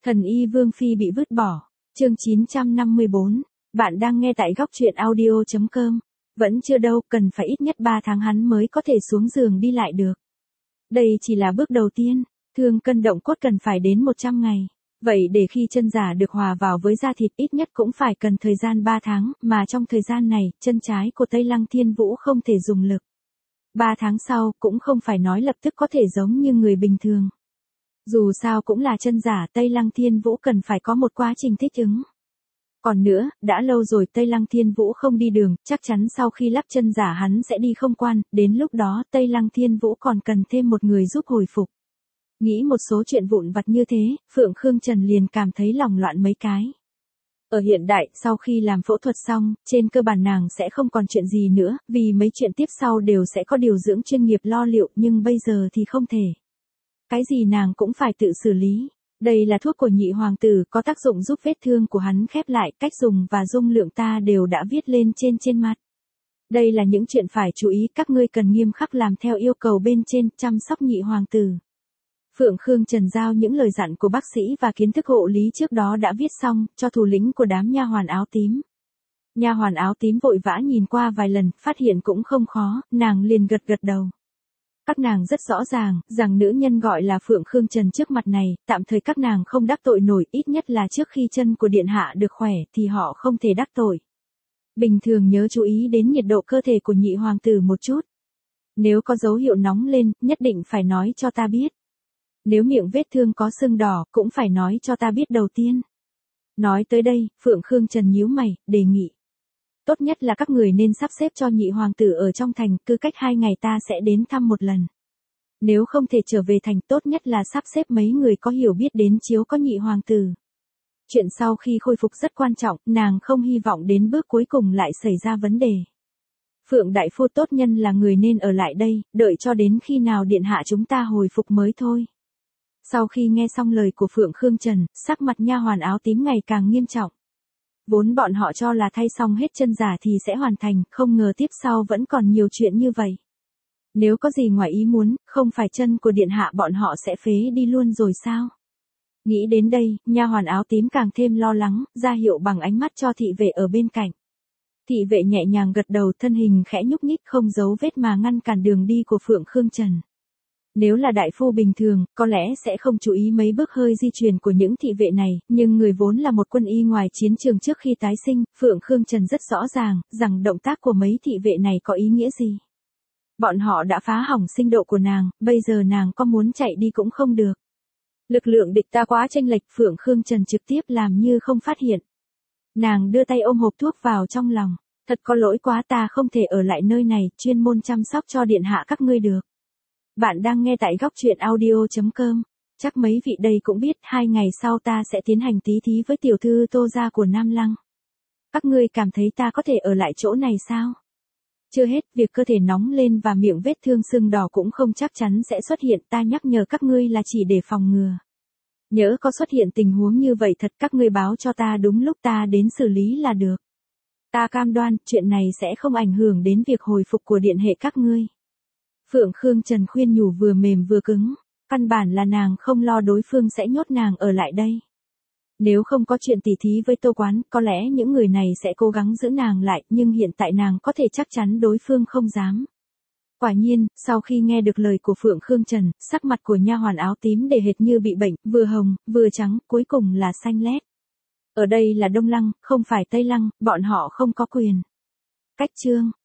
Thần y Vương Phi bị vứt bỏ. Chương 954. Bạn đang nghe tại góc truyện audio.com. Vẫn chưa đâu, cần phải ít nhất 3 tháng hắn mới có thể xuống giường đi lại được. Đây chỉ là bước đầu tiên, thương cân động cốt cần phải đến 100 ngày. Vậy để khi chân giả được hòa vào với da thịt ít nhất cũng phải cần thời gian 3 tháng, mà trong thời gian này, chân trái của Tây Lăng Thiên Vũ không thể dùng lực. 3 tháng sau, cũng không phải nói lập tức có thể giống như người bình thường. Dù sao cũng là chân giả, Tây Lăng Thiên Vũ cần phải có một quá trình thích ứng. Còn nữa, đã lâu rồi Tây Lăng Thiên Vũ không đi đường, chắc chắn sau khi lắp chân giả hắn sẽ đi không quan, đến lúc đó Tây Lăng Thiên Vũ còn cần thêm một người giúp hồi phục. Nghĩ một số chuyện vụn vặt như thế, Phượng Khương Trần liền cảm thấy lòng loạn mấy cái. Ở hiện đại, sau khi làm phẫu thuật xong, trên cơ bản nàng sẽ không còn chuyện gì nữa, vì mấy chuyện tiếp sau đều sẽ có điều dưỡng chuyên nghiệp lo liệu, nhưng bây giờ thì không thể. Cái gì nàng cũng phải tự xử lý. Đây là thuốc của nhị hoàng tử, có tác dụng giúp vết thương của hắn khép lại, cách dùng và dung lượng ta đều đã viết lên trên mặt. Đây là những chuyện phải chú ý, các ngươi cần nghiêm khắc làm theo yêu cầu bên trên, chăm sóc nhị hoàng tử. Phượng Khương Trần giao những lời dặn của bác sĩ và kiến thức hộ lý trước đó đã viết xong, cho thủ lĩnh của đám nha hoàn áo tím. Nha hoàn áo tím vội vã nhìn qua vài lần, phát hiện cũng không khó, nàng liền gật đầu. Các nàng rất rõ ràng, rằng nữ nhân gọi là Phượng Khương Trần trước mặt này, tạm thời các nàng không đắc tội nổi, ít nhất là trước khi chân của điện hạ được khỏe thì họ không thể đắc tội. Bình thường nhớ chú ý đến nhiệt độ cơ thể của nhị hoàng tử một chút. Nếu có dấu hiệu nóng lên, nhất định phải nói cho ta biết. Nếu miệng vết thương có sưng đỏ, cũng phải nói cho ta biết đầu tiên. Nói tới đây, Phượng Khương Trần nhíu mày, đề nghị. Tốt nhất là các người nên sắp xếp cho nhị hoàng tử ở trong thành, cứ cách 2 ngày ta sẽ đến thăm một lần. Nếu không thể trở về thành, tốt nhất là sắp xếp mấy người có hiểu biết đến chiếu có nhị hoàng tử. Chuyện sau khi khôi phục rất quan trọng, nàng không hy vọng đến bước cuối cùng lại xảy ra vấn đề. Phượng đại phu tốt nhân là người nên ở lại đây, đợi cho đến khi nào điện hạ chúng ta hồi phục mới thôi. Sau khi nghe xong lời của Phượng Khương Trần, sắc mặt nha hoàn áo tím ngày càng nghiêm trọng. Vốn bọn họ cho là thay xong hết chân giả thì sẽ hoàn thành, không ngờ tiếp sau vẫn còn nhiều chuyện như vậy. Nếu có gì ngoài ý muốn, không phải chân của điện hạ bọn họ sẽ phế đi luôn rồi sao? Nghĩ đến đây, nha hoàn áo tím càng thêm lo lắng, ra hiệu bằng ánh mắt cho thị vệ ở bên cạnh. Thị vệ nhẹ nhàng gật đầu, thân hình khẽ nhúc nhích không giấu vết mà ngăn cản đường đi của Phượng Khương Trần. Nếu là đại phu bình thường, có lẽ sẽ không chú ý mấy bước hơi di chuyển của những thị vệ này, nhưng người vốn là một quân y ngoài chiến trường trước khi tái sinh, Phượng Khương Trần rất rõ ràng, rằng động tác của mấy thị vệ này có ý nghĩa gì. Bọn họ đã phá hỏng sinh độ của nàng, bây giờ nàng có muốn chạy đi cũng không được. Lực lượng địch ta quá chênh lệch, Phượng Khương Trần trực tiếp làm như không phát hiện. Nàng đưa tay ôm hộp thuốc vào trong lòng, thật có lỗi quá, ta không thể ở lại nơi này, chuyên môn chăm sóc cho điện hạ các ngươi được. Bạn đang nghe tại góc truyện audio.com. Chắc mấy vị đây cũng biết 2 ngày sau ta sẽ tiến hành tí thí với tiểu thư Tô gia của Nam Lăng. Các ngươi cảm thấy ta có thể ở lại chỗ này sao? Chưa hết, việc cơ thể nóng lên và miệng vết thương sưng đỏ cũng không chắc chắn sẽ xuất hiện, ta nhắc nhở các ngươi là chỉ để phòng ngừa. Nhỡ có xuất hiện tình huống như vậy thật, các ngươi báo cho ta đúng lúc ta đến xử lý là được. Ta cam đoan, chuyện này sẽ không ảnh hưởng đến việc hồi phục của điện hệ các ngươi. Phượng Khương Trần khuyên nhủ vừa mềm vừa cứng, căn bản là nàng không lo đối phương sẽ nhốt nàng ở lại đây. Nếu không có chuyện tỉ thí với Tô Quán, có lẽ những người này sẽ cố gắng giữ nàng lại, nhưng hiện tại nàng có thể chắc chắn đối phương không dám. Quả nhiên, sau khi nghe được lời của Phượng Khương Trần, sắc mặt của nha hoàn áo tím để hệt như bị bệnh, vừa hồng, vừa trắng, cuối cùng là xanh lét. Ở đây là Đông Lăng, không phải Tây Lăng, bọn họ không có quyền. Cách chương